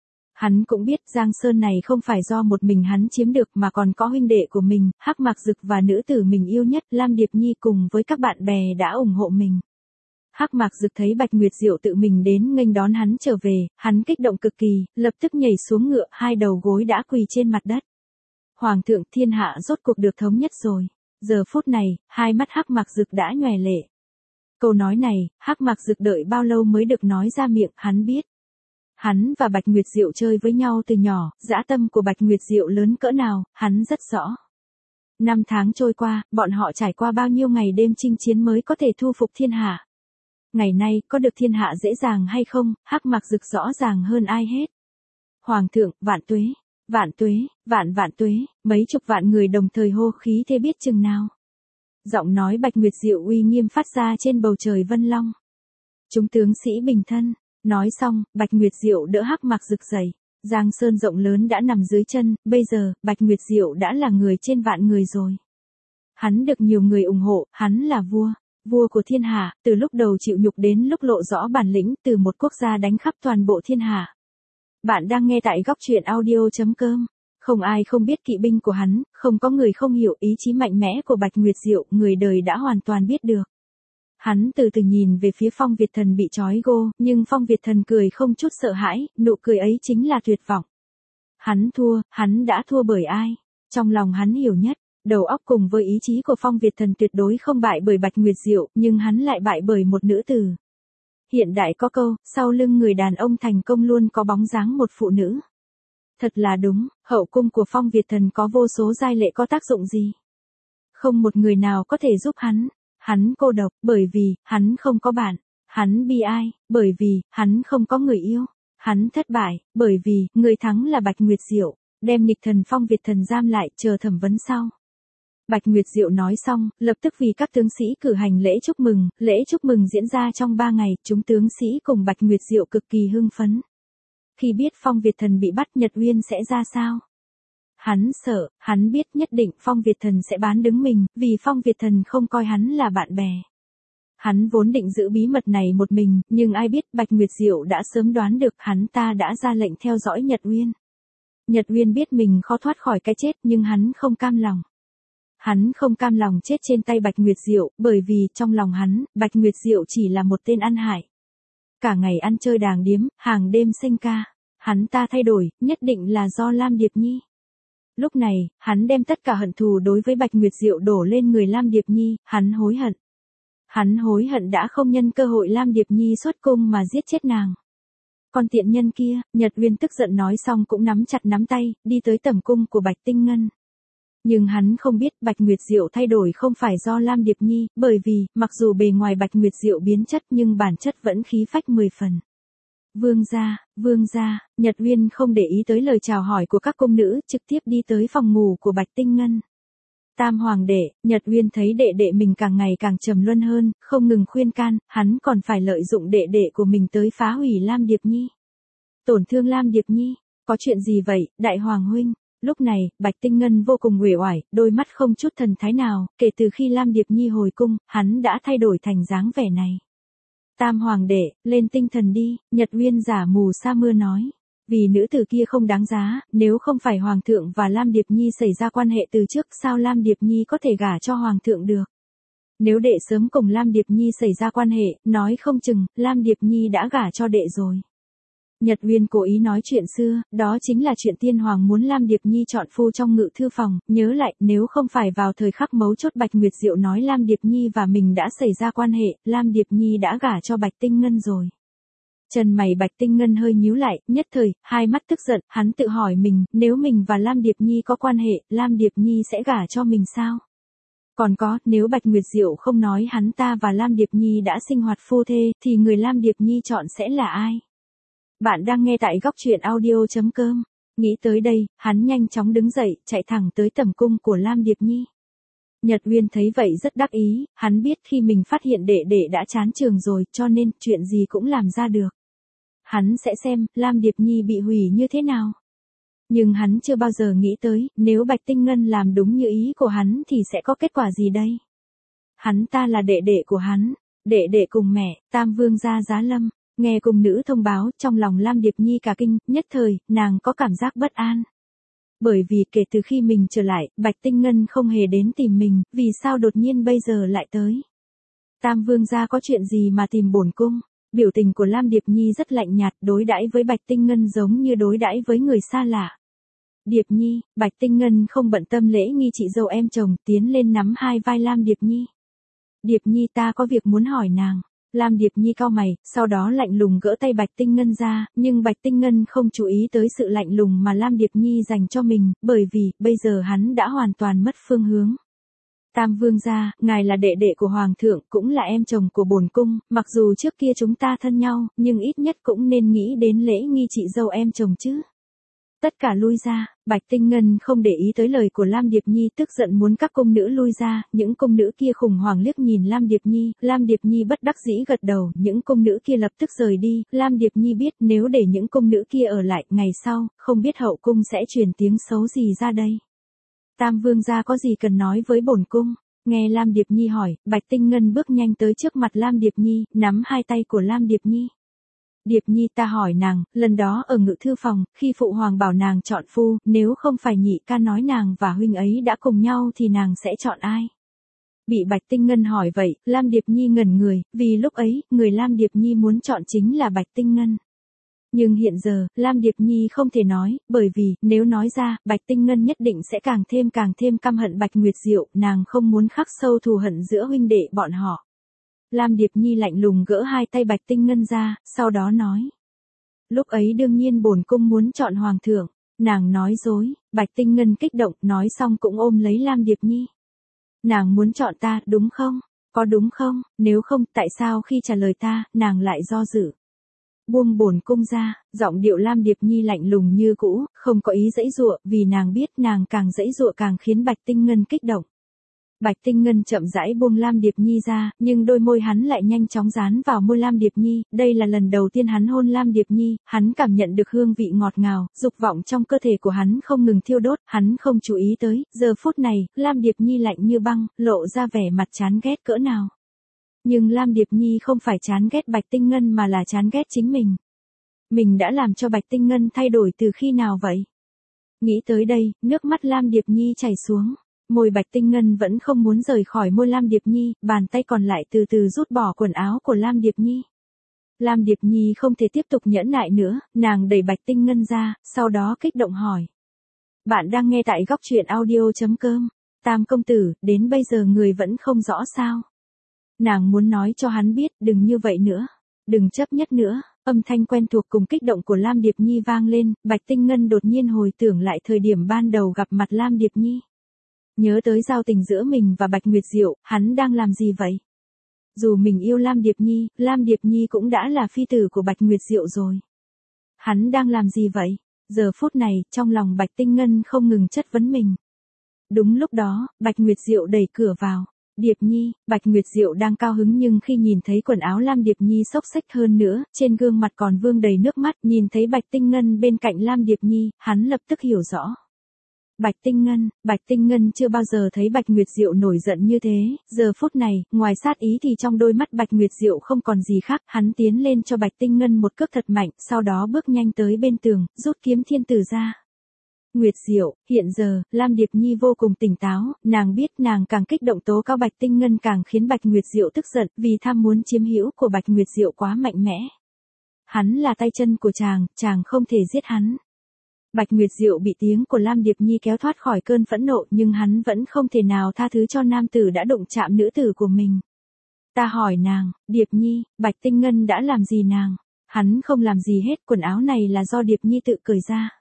Hắn cũng biết Giang Sơn này không phải do một mình hắn chiếm được mà còn có huynh đệ của mình, Hắc Mạc Dực và nữ tử mình yêu nhất, Lam Điệp Nhi cùng với các bạn bè đã ủng hộ mình. Hắc Mạc Dực thấy Bạch Nguyệt Diệu tự mình đến nghênh đón hắn trở về, hắn kích động cực kỳ, lập tức nhảy xuống ngựa, hai đầu gối đã quỳ trên mặt đất. Hoàng thượng, thiên hạ rốt cuộc được thống nhất rồi. Giờ phút này, hai mắt Hắc Mạc Dực đã nhòe lệ. Câu nói này, Hắc Mạc Dực đợi bao lâu mới được nói ra miệng, hắn biết. Hắn và Bạch Nguyệt Diệu chơi với nhau từ nhỏ, dã tâm của Bạch Nguyệt Diệu lớn cỡ nào, hắn rất rõ. Năm tháng trôi qua, bọn họ trải qua bao nhiêu ngày đêm chinh chiến mới có thể thu phục thiên hạ. Ngày nay, có được thiên hạ dễ dàng hay không, Hắc Mạc Dực rõ ràng hơn ai hết. Hoàng thượng, vạn tuế, vạn tuế, vạn vạn tuế, mấy chục vạn người đồng thời hô khí thế biết chừng nào. Giọng nói Bạch Nguyệt Diệu uy nghiêm phát ra trên bầu trời Vân Long. Chúng tướng sĩ bình thân, nói xong, Bạch Nguyệt Diệu đỡ Hắc Mạc Dực dậy. Giang Sơn rộng lớn đã nằm dưới chân, bây giờ, Bạch Nguyệt Diệu đã là người trên vạn người rồi. Hắn được nhiều người ủng hộ, hắn là vua. Vua của thiên hạ, từ lúc đầu chịu nhục đến lúc lộ rõ bản lĩnh, từ một quốc gia đánh khắp toàn bộ thiên hạ. Bạn đang nghe tại góc truyện audio chấm com. Không ai không biết kỵ binh của hắn, không có người không hiểu ý chí mạnh mẽ của Bạch Nguyệt Diệu, người đời đã hoàn toàn biết được. Hắn từ từ nhìn về phía Phong Việt Thần bị trói gô, nhưng Phong Việt Thần cười không chút sợ hãi, nụ cười ấy chính là tuyệt vọng. Hắn thua, hắn đã thua bởi ai? Trong lòng hắn hiểu nhất. Đầu óc cùng với ý chí của Phong Việt Thần tuyệt đối không bại bởi Bạch Nguyệt Diệu, nhưng hắn lại bại bởi một nữ tử. Hiện đại có câu, sau lưng người đàn ông thành công luôn có bóng dáng một phụ nữ. Thật là đúng, hậu cung của Phong Việt Thần có vô số giai lệ có tác dụng gì? Không một người nào có thể giúp hắn. Hắn cô độc, bởi vì, hắn không có bạn. Hắn bi ai, bởi vì, hắn không có người yêu. Hắn thất bại, bởi vì, người thắng là Bạch Nguyệt Diệu. Đem nghịch thần Phong Việt Thần giam lại, chờ thẩm vấn sau. Bạch Nguyệt Diệu nói xong, lập tức vì các tướng sĩ cử hành lễ chúc mừng, lễ chúc mừng diễn ra trong ba ngày, chúng tướng sĩ cùng Bạch Nguyệt Diệu cực kỳ hưng phấn. Khi biết Phong Việt Thần bị bắt, Nhật Uyên sẽ ra sao? Hắn sợ, hắn biết nhất định Phong Việt Thần sẽ bán đứng mình, vì Phong Việt Thần không coi hắn là bạn bè. Hắn vốn định giữ bí mật này một mình, nhưng ai biết Bạch Nguyệt Diệu đã sớm đoán được, hắn ta đã ra lệnh theo dõi Nhật Uyên. Nhật Uyên biết mình khó thoát khỏi cái chết, nhưng hắn không cam lòng. Hắn không cam lòng chết trên tay Bạch Nguyệt Diệu, bởi vì trong lòng hắn, Bạch Nguyệt Diệu chỉ là một tên ăn hại. Cả ngày ăn chơi đàng điếm, hàng đêm sinh ca. Hắn ta thay đổi, nhất định là do Lam Điệp Nhi. Lúc này, hắn đem tất cả hận thù đối với Bạch Nguyệt Diệu đổ lên người Lam Điệp Nhi, hắn hối hận. Hắn hối hận đã không nhân cơ hội Lam Điệp Nhi xuất cung mà giết chết nàng. Con tiện nhân kia, Nhật Uyên tức giận nói xong cũng nắm chặt nắm tay, đi tới tẩm cung của Bạch Tinh Ngân. Nhưng hắn không biết Bạch Nguyệt Diệu thay đổi không phải do Lam Điệp Nhi, bởi vì, mặc dù bề ngoài Bạch Nguyệt Diệu biến chất nhưng bản chất vẫn khí phách mười phần. Vương gia, vương gia, Nhật Uyên không để ý tới lời chào hỏi của các cung nữ, trực tiếp đi tới phòng ngủ của Bạch Tinh Ngân. Tam hoàng đệ, Nhật Uyên thấy đệ đệ mình càng ngày càng trầm luân hơn, không ngừng khuyên can, hắn còn phải lợi dụng đệ đệ của mình tới phá hủy Lam Điệp Nhi. Tổn thương Lam Điệp Nhi, có chuyện gì vậy, đại hoàng huynh? Lúc này, Bạch Tinh Ngân vô cùng uể oải, đôi mắt không chút thần thái nào, kể từ khi Lam Điệp Nhi hồi cung, hắn đã thay đổi thành dáng vẻ này. Tam hoàng đệ, lên tinh thần đi, Nhật Uyên giả mù sa mưa nói. Vì nữ tử kia không đáng giá, nếu không phải Hoàng thượng và Lam Điệp Nhi xảy ra quan hệ từ trước, sao Lam Điệp Nhi có thể gả cho Hoàng thượng được? Nếu đệ sớm cùng Lam Điệp Nhi xảy ra quan hệ, nói không chừng, Lam Điệp Nhi đã gả cho đệ rồi. Nhật Uyên cố ý nói chuyện xưa, đó chính là chuyện tiên hoàng muốn Lam Điệp Nhi chọn phu trong ngự thư phòng, nhớ lại, nếu không phải vào thời khắc mấu chốt Bạch Nguyệt Diệu nói Lam Điệp Nhi và mình đã xảy ra quan hệ, Lam Điệp Nhi đã gả cho Bạch Tinh Ngân rồi. Chân mày Bạch Tinh Ngân hơi nhíu lại, nhất thời, hai mắt tức giận, hắn tự hỏi mình, nếu mình và Lam Điệp Nhi có quan hệ, Lam Điệp Nhi sẽ gả cho mình sao? Còn có, nếu Bạch Nguyệt Diệu không nói hắn ta và Lam Điệp Nhi đã sinh hoạt phu thê, thì người Lam Điệp Nhi chọn sẽ là ai? Bạn đang nghe tại góc truyện audio chấm com. Nghĩ tới đây, hắn nhanh chóng đứng dậy, chạy thẳng tới tẩm cung của Lam Điệp Nhi. Nhật Uyên thấy vậy rất đắc ý, hắn biết khi mình phát hiện đệ đệ đã chán trường rồi, cho nên, chuyện gì cũng làm ra được. Hắn sẽ xem, Lam Điệp Nhi bị hủy như thế nào. Nhưng hắn chưa bao giờ nghĩ tới, nếu Bạch Tinh Ngân làm đúng như ý của hắn thì sẽ có kết quả gì đây? Hắn ta là đệ đệ của hắn, đệ đệ cùng mẹ, Tam Vương gia Giá Lâm. Nghe cung nữ thông báo, trong lòng Lam Điệp Nhi cả kinh, nhất thời, nàng có cảm giác bất an. Bởi vì kể từ khi mình trở lại, Bạch Tinh Ngân không hề đến tìm mình, vì sao đột nhiên bây giờ lại tới? Tam Vương gia có chuyện gì mà tìm bổn cung? Biểu tình của Lam Điệp Nhi rất lạnh nhạt, đối đãi với Bạch Tinh Ngân giống như đối đãi với người xa lạ. Điệp Nhi, Bạch Tinh Ngân không bận tâm lễ nghi chị dâu em chồng, tiến lên nắm hai vai Lam Điệp Nhi. Điệp Nhi ta có việc muốn hỏi nàng. Lam Điệp Nhi cau mày, sau đó lạnh lùng gỡ tay Bạch Tinh Ngân ra, nhưng Bạch Tinh Ngân không chú ý tới sự lạnh lùng mà Lam Điệp Nhi dành cho mình, bởi vì, bây giờ hắn đã hoàn toàn mất phương hướng. Tam Vương gia, ngài là đệ đệ của Hoàng thượng, cũng là em chồng của bổn cung, mặc dù trước kia chúng ta thân nhau, nhưng ít nhất cũng nên nghĩ đến lễ nghi chị dâu em chồng chứ. Tất cả lui ra, Bạch Tinh Ngân không để ý tới lời của Lam Điệp Nhi, tức giận muốn các cung nữ lui ra, những cung nữ kia khủng hoảng liếc nhìn Lam Điệp Nhi, Lam Điệp Nhi bất đắc dĩ gật đầu, những cung nữ kia lập tức rời đi, Lam Điệp Nhi biết nếu để những cung nữ kia ở lại, ngày sau, không biết hậu cung sẽ truyền tiếng xấu gì ra đây. Tam Vương gia có gì cần nói với bổn cung? Nghe Lam Điệp Nhi hỏi, Bạch Tinh Ngân bước nhanh tới trước mặt Lam Điệp Nhi, nắm hai tay của Lam Điệp Nhi. Điệp Nhi ta hỏi nàng, lần đó ở ngự thư phòng, khi phụ hoàng bảo nàng chọn phu, nếu không phải nhị ca nói nàng và huynh ấy đã cùng nhau thì nàng sẽ chọn ai? Bị Bạch Tinh Ngân hỏi vậy, Lam Điệp Nhi ngẩn người, vì lúc ấy, người Lam Điệp Nhi muốn chọn chính là Bạch Tinh Ngân. Nhưng hiện giờ, Lam Điệp Nhi không thể nói, bởi vì, nếu nói ra, Bạch Tinh Ngân nhất định sẽ càng thêm càng thêm căm hận Bạch Nguyệt Diệu, nàng không muốn khắc sâu thù hận giữa huynh đệ bọn họ. Lam Điệp Nhi lạnh lùng gỡ hai tay Bạch Tinh Ngân ra, sau đó nói. Lúc ấy đương nhiên bổn cung muốn chọn Hoàng thượng, nàng nói dối, Bạch Tinh Ngân kích động, nói xong cũng ôm lấy Lam Điệp Nhi. Nàng muốn chọn ta, đúng không? Có đúng không? Nếu không, tại sao khi trả lời ta, nàng lại do dự? Buông bổn cung ra, giọng điệu Lam Điệp Nhi lạnh lùng như cũ, không có ý giãy giụa, vì nàng biết nàng càng giãy giụa càng khiến Bạch Tinh Ngân kích động. Bạch Tinh Ngân chậm rãi buông Lam Điệp Nhi ra, nhưng đôi môi hắn lại nhanh chóng dán vào môi Lam Điệp Nhi, đây là lần đầu tiên hắn hôn Lam Điệp Nhi, hắn cảm nhận được hương vị ngọt ngào, dục vọng trong cơ thể của hắn không ngừng thiêu đốt, hắn không chú ý tới, giờ phút này, Lam Điệp Nhi lạnh như băng, lộ ra vẻ mặt chán ghét cỡ nào. Nhưng Lam Điệp Nhi không phải chán ghét Bạch Tinh Ngân mà là chán ghét chính mình. Mình đã làm cho Bạch Tinh Ngân thay đổi từ khi nào vậy? Nghĩ tới đây, nước mắt Lam Điệp Nhi chảy xuống. Môi Bạch Tinh Ngân vẫn không muốn rời khỏi môi Lam Điệp Nhi, bàn tay còn lại từ từ rút bỏ quần áo của Lam Điệp Nhi. Lam Điệp Nhi không thể tiếp tục nhẫn nại nữa, nàng đẩy Bạch Tinh Ngân ra, sau đó kích động hỏi. Bạn đang nghe tại góc truyện audio.com. Tam công tử, đến bây giờ người vẫn không rõ sao? Nàng muốn nói cho hắn biết, đừng như vậy nữa. Đừng chấp nhất nữa. Âm thanh quen thuộc cùng kích động của Lam Điệp Nhi vang lên, Bạch Tinh Ngân đột nhiên hồi tưởng lại thời điểm ban đầu gặp mặt Lam Điệp Nhi. Nhớ tới giao tình giữa mình và Bạch Nguyệt Diệu, hắn đang làm gì vậy? Dù mình yêu Lam Điệp Nhi, Lam Điệp Nhi cũng đã là phi tử của Bạch Nguyệt Diệu rồi. Hắn đang làm gì vậy? Giờ phút này, trong lòng Bạch Tinh Ngân không ngừng chất vấn mình. Đúng lúc đó, Bạch Nguyệt Diệu đẩy cửa vào. Điệp Nhi, Bạch Nguyệt Diệu đang cao hứng nhưng khi nhìn thấy quần áo Lam Điệp Nhi xốc xếch hơn nữa, trên gương mặt còn vương đầy nước mắt, nhìn thấy Bạch Tinh Ngân bên cạnh Lam Điệp Nhi, hắn lập tức hiểu rõ. Bạch Tinh Ngân, Bạch Tinh Ngân chưa bao giờ thấy Bạch Nguyệt Diệu nổi giận như thế, giờ phút này, ngoài sát ý thì trong đôi mắt Bạch Nguyệt Diệu không còn gì khác, hắn tiến lên cho Bạch Tinh Ngân một cước thật mạnh, sau đó bước nhanh tới bên tường, rút kiếm thiên tử ra. Nguyệt Diệu, hiện giờ, Lam Điệp Nhi vô cùng tỉnh táo, nàng biết nàng càng kích động tố cao Bạch Tinh Ngân càng khiến Bạch Nguyệt Diệu tức giận, vì tham muốn chiếm hữu của Bạch Nguyệt Diệu quá mạnh mẽ. Hắn là tay chân của chàng, chàng không thể giết hắn. Bạch Nguyệt Diệu bị tiếng của Lam Điệp Nhi kéo thoát khỏi cơn phẫn nộ nhưng hắn vẫn không thể nào tha thứ cho nam tử đã đụng chạm nữ tử của mình. Ta hỏi nàng, Điệp Nhi, Bạch Tinh Ngân đã làm gì nàng? Hắn không làm gì hết, quần áo này là do Điệp Nhi tự cởi ra.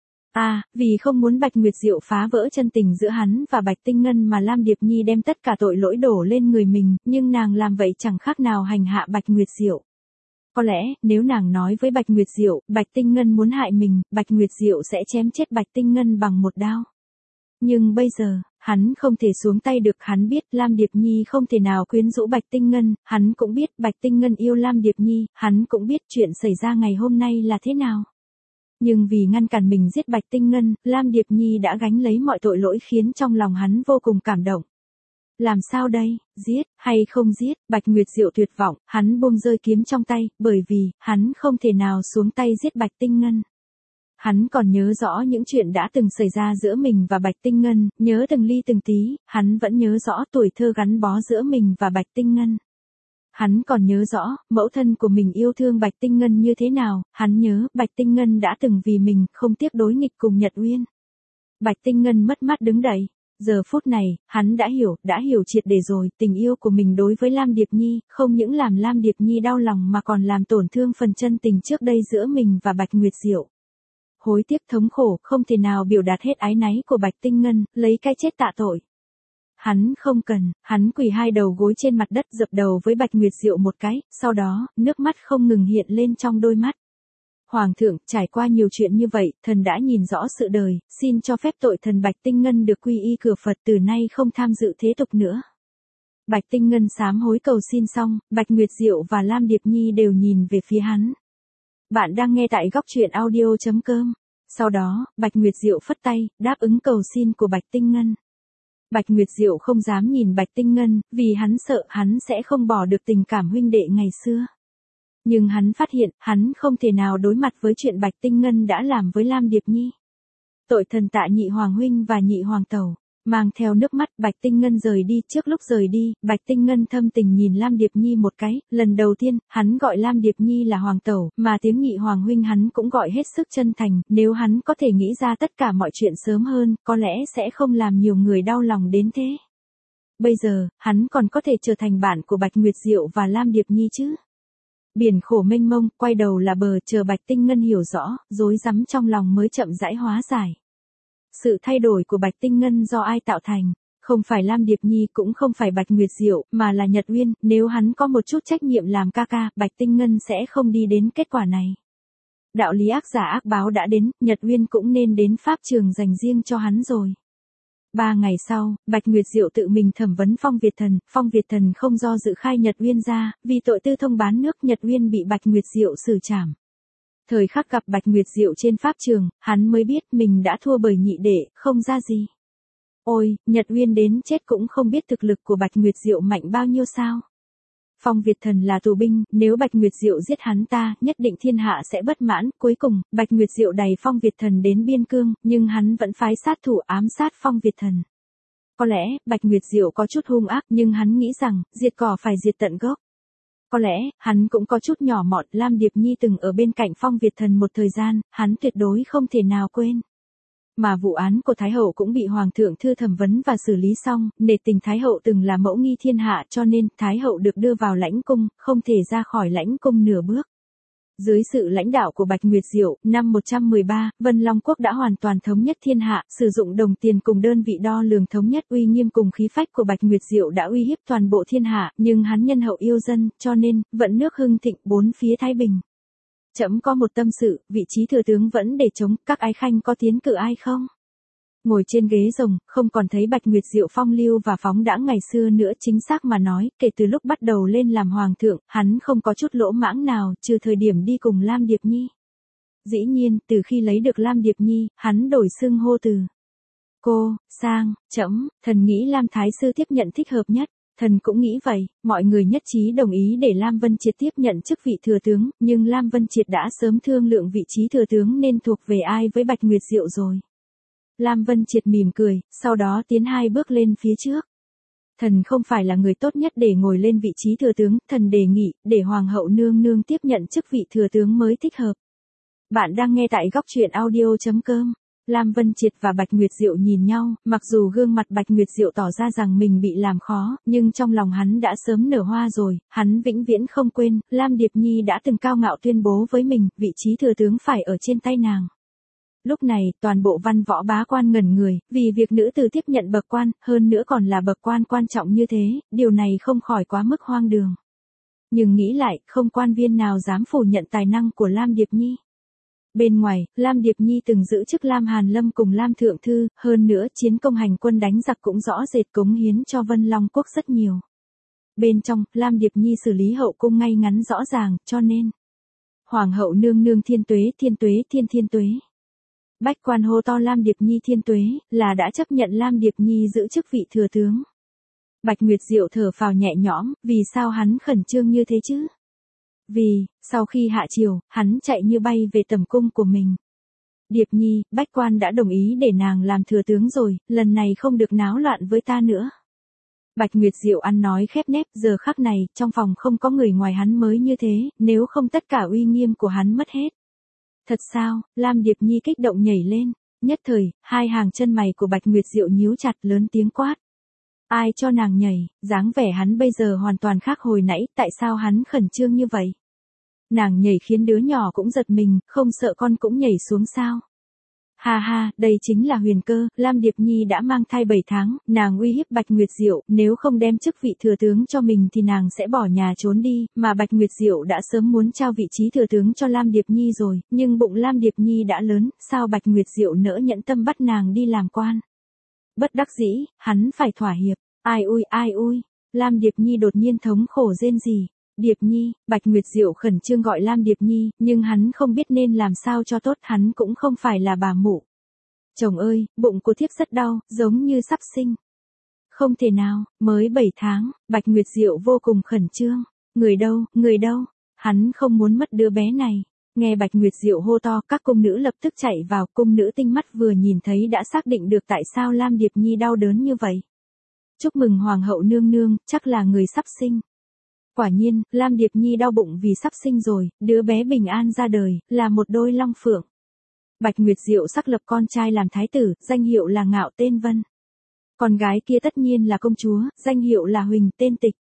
À, vì không muốn Bạch Nguyệt Diệu phá vỡ chân tình giữa hắn và Bạch Tinh Ngân mà Lam Điệp Nhi đem tất cả tội lỗi đổ lên người mình, nhưng nàng làm vậy chẳng khác nào hành hạ Bạch Nguyệt Diệu. Có lẽ, nếu nàng nói với Bạch Nguyệt Diệu, Bạch Tinh Ngân muốn hại mình, Bạch Nguyệt Diệu sẽ chém chết Bạch Tinh Ngân bằng một đao. Nhưng bây giờ, hắn không thể xuống tay được, hắn biết Lam Điệp Nhi không thể nào quyến rũ Bạch Tinh Ngân, hắn cũng biết Bạch Tinh Ngân yêu Lam Điệp Nhi, hắn cũng biết chuyện xảy ra ngày hôm nay là thế nào. Nhưng vì ngăn cản mình giết Bạch Tinh Ngân, Lam Điệp Nhi đã gánh lấy mọi tội lỗi khiến trong lòng hắn vô cùng cảm động. Làm sao đây, giết, hay không giết, Bạch Nguyệt Diệu tuyệt vọng, hắn buông rơi kiếm trong tay, bởi vì, hắn không thể nào xuống tay giết Bạch Tinh Ngân. Hắn còn nhớ rõ những chuyện đã từng xảy ra giữa mình và Bạch Tinh Ngân, nhớ từng ly từng tí, hắn vẫn nhớ rõ tuổi thơ gắn bó giữa mình và Bạch Tinh Ngân. Hắn còn nhớ rõ, mẫu thân của mình yêu thương Bạch Tinh Ngân như thế nào, hắn nhớ, Bạch Tinh Ngân đã từng vì mình, không tiếc đối nghịch cùng Nhật Uyên. Bạch Tinh Ngân mất mát đứng dậy. Giờ phút này, hắn đã hiểu, đã hiểu triệt để rồi, tình yêu của mình đối với Lam Điệp Nhi, không những làm Lam Điệp Nhi đau lòng mà còn làm tổn thương phần chân tình trước đây giữa mình và Bạch Nguyệt Diệu. Hối tiếc thống khổ, không thể nào biểu đạt hết ái náy của Bạch Tinh Ngân, lấy cái chết tạ tội. Hắn không cần, hắn quỳ hai đầu gối trên mặt đất dập đầu với Bạch Nguyệt Diệu một cái, sau đó, nước mắt không ngừng hiện lên trong đôi mắt. Hoàng thượng, trải qua nhiều chuyện như vậy, thần đã nhìn rõ sự đời, xin cho phép tội thần Bạch Tinh Ngân được quy y cửa Phật từ nay không tham dự thế tục nữa. Bạch Tinh Ngân sám hối cầu xin xong, Bạch Nguyệt Diệu và Lam Điệp Nhi đều nhìn về phía hắn. Bạn đang nghe tại góc truyện audio.com. Sau đó, Bạch Nguyệt Diệu phất tay, đáp ứng cầu xin của Bạch Tinh Ngân. Bạch Nguyệt Diệu không dám nhìn Bạch Tinh Ngân, vì hắn sợ hắn sẽ không bỏ được tình cảm huynh đệ ngày xưa. Nhưng hắn phát hiện, hắn không thể nào đối mặt với chuyện Bạch Tinh Ngân đã làm với Lam Điệp Nhi. Tội thần tạ nhị hoàng huynh và nhị hoàng tẩu. Mang theo nước mắt, Bạch Tinh Ngân rời đi, trước lúc rời đi, Bạch Tinh Ngân thâm tình nhìn Lam Điệp Nhi một cái, lần đầu tiên, hắn gọi Lam Điệp Nhi là hoàng tẩu, mà tiếng nhị hoàng huynh hắn cũng gọi hết sức chân thành, nếu hắn có thể nghĩ ra tất cả mọi chuyện sớm hơn, có lẽ sẽ không làm nhiều người đau lòng đến thế. Bây giờ, hắn còn có thể trở thành bạn của Bạch Nguyệt Diệu và Lam Điệp Nhi chứ? Biển khổ mênh mông, quay đầu là bờ, chờ Bạch Tinh Ngân hiểu rõ, rối rắm trong lòng mới chậm rãi hóa giải. Sự thay đổi của Bạch Tinh Ngân do ai tạo thành? Không phải Lam Điệp Nhi cũng không phải Bạch Nguyệt Diệu, mà là Nhật Uyên, nếu hắn có một chút trách nhiệm làm ca ca, Bạch Tinh Ngân sẽ không đi đến kết quả này. Đạo lý ác giả ác báo đã đến, Nhật Uyên cũng nên đến pháp trường dành riêng cho hắn rồi. Ba ngày sau, Bạch Nguyệt Diệu tự mình thẩm vấn Phong Việt Thần, Phong Việt Thần không do dự khai Nhật Uyên ra, vì tội tư thông bán nước Nhật Uyên bị Bạch Nguyệt Diệu xử trảm. Thời khắc gặp Bạch Nguyệt Diệu trên pháp trường, hắn mới biết mình đã thua bởi nhị đệ, không ra gì. Ôi, Nhật Uyên đến chết cũng không biết thực lực của Bạch Nguyệt Diệu mạnh bao nhiêu sao. Phong Việt Thần là tù binh, nếu Bạch Nguyệt Diệu giết hắn ta, nhất định thiên hạ sẽ bất mãn. Cuối cùng, Bạch Nguyệt Diệu đẩy Phong Việt Thần đến biên cương, nhưng hắn vẫn phái sát thủ ám sát Phong Việt Thần. Có lẽ, Bạch Nguyệt Diệu có chút hung ác, nhưng hắn nghĩ rằng, diệt cỏ phải diệt tận gốc. Có lẽ, hắn cũng có chút nhỏ mọn. Lam Điệp Nhi từng ở bên cạnh Phong Việt Thần một thời gian, hắn tuyệt đối không thể nào quên. Mà vụ án của Thái Hậu cũng bị Hoàng thượng thư thẩm vấn và xử lý xong, nể tình Thái Hậu từng là mẫu nghi thiên hạ cho nên Thái Hậu được đưa vào lãnh cung, không thể ra khỏi lãnh cung nửa bước. Dưới sự lãnh đạo của Bạch Nguyệt Diệu, năm một trăm mười ba, Vân Long Quốc đã hoàn toàn thống nhất thiên hạ, sử dụng đồng tiền cùng đơn vị đo lường thống nhất. Uy nghiêm cùng khí phách của Bạch Nguyệt Diệu đã uy hiếp toàn bộ thiên hạ, nhưng hắn nhân hậu yêu dân, cho nên, vận nước hưng thịnh, bốn phía thái bình. Trẫm có một tâm sự, vị trí thừa tướng vẫn để trống, các ái khanh có tiến cử ai không? Ngồi trên ghế rồng, không còn thấy Bạch Nguyệt Diệu phong lưu và phóng đãng ngày xưa nữa. Chính xác mà nói, kể từ lúc bắt đầu lên làm hoàng thượng, hắn không có chút lỗ mãng nào, trừ thời điểm đi cùng Lam Điệp Nhi. Dĩ nhiên, từ khi lấy được Lam Điệp Nhi, hắn đổi xưng hô từ cô sang trẫm. Thần nghĩ Lam Thái sư tiếp nhận thích hợp nhất. Thần cũng nghĩ vậy, mọi người nhất trí đồng ý để Lam Vân Triệt tiếp nhận chức vị thừa tướng, nhưng Lam Vân Triệt đã sớm thương lượng vị trí thừa tướng nên thuộc về ai với Bạch Nguyệt Diệu rồi. Lam Vân Triệt mỉm cười, sau đó tiến hai bước lên phía trước. Thần không phải là người tốt nhất để ngồi lên vị trí thừa tướng, thần đề nghị, để Hoàng hậu nương nương tiếp nhận chức vị thừa tướng mới thích hợp. Bạn đang nghe tại góc truyện audio chấm com. Lam Vân Triệt và Bạch Nguyệt Diệu nhìn nhau, mặc dù gương mặt Bạch Nguyệt Diệu tỏ ra rằng mình bị làm khó, nhưng trong lòng hắn đã sớm nở hoa rồi, hắn vĩnh viễn không quên, Lam Điệp Nhi đã từng cao ngạo tuyên bố với mình, vị trí thừa tướng phải ở trên tay nàng. Lúc này, toàn bộ văn võ bá quan ngẩn người, vì việc nữ tử tiếp nhận bậc quan, hơn nữa còn là bậc quan quan trọng như thế, điều này không khỏi quá mức hoang đường. Nhưng nghĩ lại, không quan viên nào dám phủ nhận tài năng của Lam Điệp Nhi. Bên ngoài, Lam Điệp Nhi từng giữ chức Lam Hàn Lâm cùng Lam Thượng Thư, hơn nữa chiến công hành quân đánh giặc cũng rõ rệt cống hiến cho Vân Long Quốc rất nhiều. Bên trong, Lam Điệp Nhi xử lý hậu cung ngay ngắn rõ ràng, cho nên Hoàng hậu nương nương thiên tuế thiên tuế thiên thiên tuế. Bách quan hô to Lam Điệp Nhi thiên tuế, là đã chấp nhận Lam Điệp Nhi giữ chức vị thừa tướng. Bạch Nguyệt Diệu thở phào nhẹ nhõm, vì sao hắn khẩn trương như thế chứ? Vì, sau khi hạ triều, hắn chạy như bay về tầm cung của mình. Điệp Nhi, bách quan đã đồng ý để nàng làm thừa tướng rồi, lần này không được náo loạn với ta nữa. Bạch Nguyệt Diệu ăn nói khép nép, giờ khắc này, trong phòng không có người ngoài hắn mới như thế, nếu không tất cả uy nghiêm của hắn mất hết. Thật sao? Lam Điệp Nhi kích động nhảy lên, nhất thời, hai hàng chân mày của Bạch Nguyệt Diệu nhíu chặt, lớn tiếng quát. Ai cho nàng nhảy? Dáng vẻ hắn bây giờ hoàn toàn khác hồi nãy, tại sao hắn khẩn trương như vậy? Nàng nhảy khiến đứa nhỏ cũng giật mình, không sợ con cũng nhảy xuống sao? Ha ha, đây chính là huyền cơ, Lam Điệp Nhi đã mang thai bảy tháng, nàng uy hiếp Bạch Nguyệt Diệu, nếu không đem chức vị thừa tướng cho mình thì nàng sẽ bỏ nhà trốn đi, mà Bạch Nguyệt Diệu đã sớm muốn trao vị trí thừa tướng cho Lam Điệp Nhi rồi, nhưng bụng Lam Điệp Nhi đã lớn, sao Bạch Nguyệt Diệu nỡ nhẫn tâm bắt nàng đi làm quan? Bất đắc dĩ, hắn phải thỏa hiệp, ai ui ai ui, Lam Điệp Nhi đột nhiên thống khổ rên rỉ. Điệp Nhi, Bạch Nguyệt Diệu khẩn trương gọi Lam Điệp Nhi, nhưng hắn không biết nên làm sao cho tốt, hắn cũng không phải là bà mụ. Chồng ơi, bụng của thiếp rất đau, giống như sắp sinh. Không thể nào, mới bảy tháng, Bạch Nguyệt Diệu vô cùng khẩn trương. Người đâu, người đâu, hắn không muốn mất đứa bé này. Nghe Bạch Nguyệt Diệu hô to, các cung nữ lập tức chạy vào, cung nữ tinh mắt vừa nhìn thấy đã xác định được tại sao Lam Điệp Nhi đau đớn như vậy. Chúc mừng Hoàng hậu nương nương, chắc là người sắp sinh. Quả nhiên, Lam Điệp Nhi đau bụng vì sắp sinh rồi, đứa bé bình an ra đời, là một đôi long phượng. Bạch Nguyệt Diệu sắc lập con trai làm thái tử, danh hiệu là Ngạo tên Vân. Con gái kia tất nhiên là công chúa, danh hiệu là Huỳnh tên Tịch.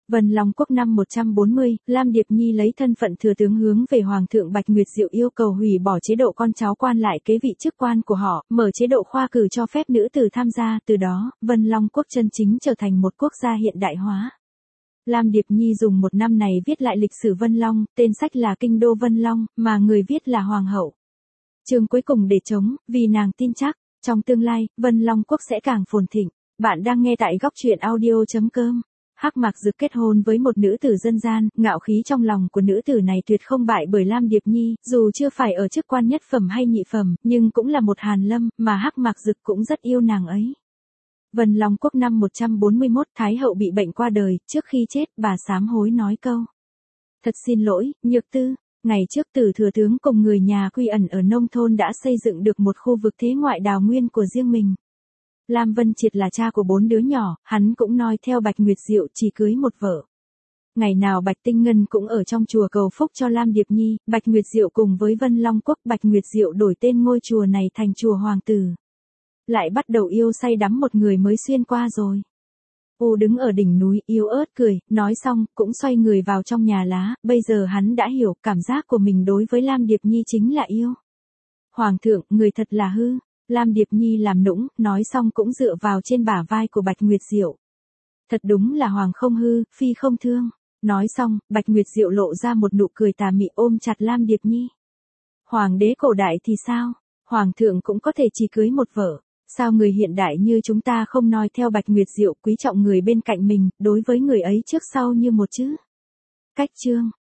Vân Long Quốc năm một trăm bốn mươi, Lam Điệp Nhi lấy thân phận thừa tướng hướng về Hoàng thượng Bạch Nguyệt Diệu yêu cầu hủy bỏ chế độ con cháu quan lại kế vị chức quan của họ, mở chế độ khoa cử cho phép nữ tử tham gia, từ đó, Vân Long Quốc chân chính trở thành một quốc gia hiện đại hóa. Lam Điệp Nhi dùng một năm này viết lại lịch sử Vân Long, tên sách là Kinh đô Vân Long, mà người viết là Hoàng hậu. Chương cuối cùng để chống, vì nàng tin chắc, trong tương lai, Vân Long Quốc sẽ càng phồn thịnh. Bạn đang nghe tại góc truyện audio chấm com. Hắc Mạc Dực kết hôn với một nữ tử dân gian, ngạo khí trong lòng của nữ tử này tuyệt không bại bởi Lam Điệp Nhi, dù chưa phải ở chức quan nhất phẩm hay nhị phẩm, nhưng cũng là một hàn lâm, mà Hắc Mạc Dực cũng rất yêu nàng ấy. Vân Long Quốc năm một trăm bốn mươi mốt, Thái hậu bị bệnh qua đời, trước khi chết, bà sám hối nói câu: "Thật xin lỗi, Nhược Tư, ngày trước Tử thừa tướng cùng người nhà quy ẩn ở nông thôn đã xây dựng được một khu vực thế ngoại đào nguyên của riêng mình. Lam Vân Triệt là cha của bốn đứa nhỏ, hắn cũng noi theo Bạch Nguyệt Diệu chỉ cưới một vợ. Ngày nào Bạch Tinh Ngân cũng ở trong chùa cầu phúc cho Lam Điệp Nhi, Bạch Nguyệt Diệu cùng với Vân Long Quốc, Bạch Nguyệt Diệu đổi tên ngôi chùa này thành chùa Hoàng Tử. Lại bắt đầu yêu say đắm một người mới xuyên qua rồi." U đứng ở đỉnh núi, yếu ớt cười, nói xong, cũng xoay người vào trong nhà lá, bây giờ hắn đã hiểu, cảm giác của mình đối với Lam Điệp Nhi chính là yêu. "Hoàng thượng, người thật là hư." Lam Điệp Nhi làm nũng, nói xong cũng dựa vào trên bả vai của Bạch Nguyệt Diệu. "Thật đúng là hoàng không hư, phi không thương." Nói xong, Bạch Nguyệt Diệu lộ ra một nụ cười tà mị ôm chặt Lam Điệp Nhi. "Hoàng đế cổ đại thì sao? Hoàng thượng cũng có thể chỉ cưới một vợ. Sao người hiện đại như chúng ta không noi theo Bạch Nguyệt Diệu, quý trọng người bên cạnh mình, đối với người ấy trước sau như một chứ?" Cách chương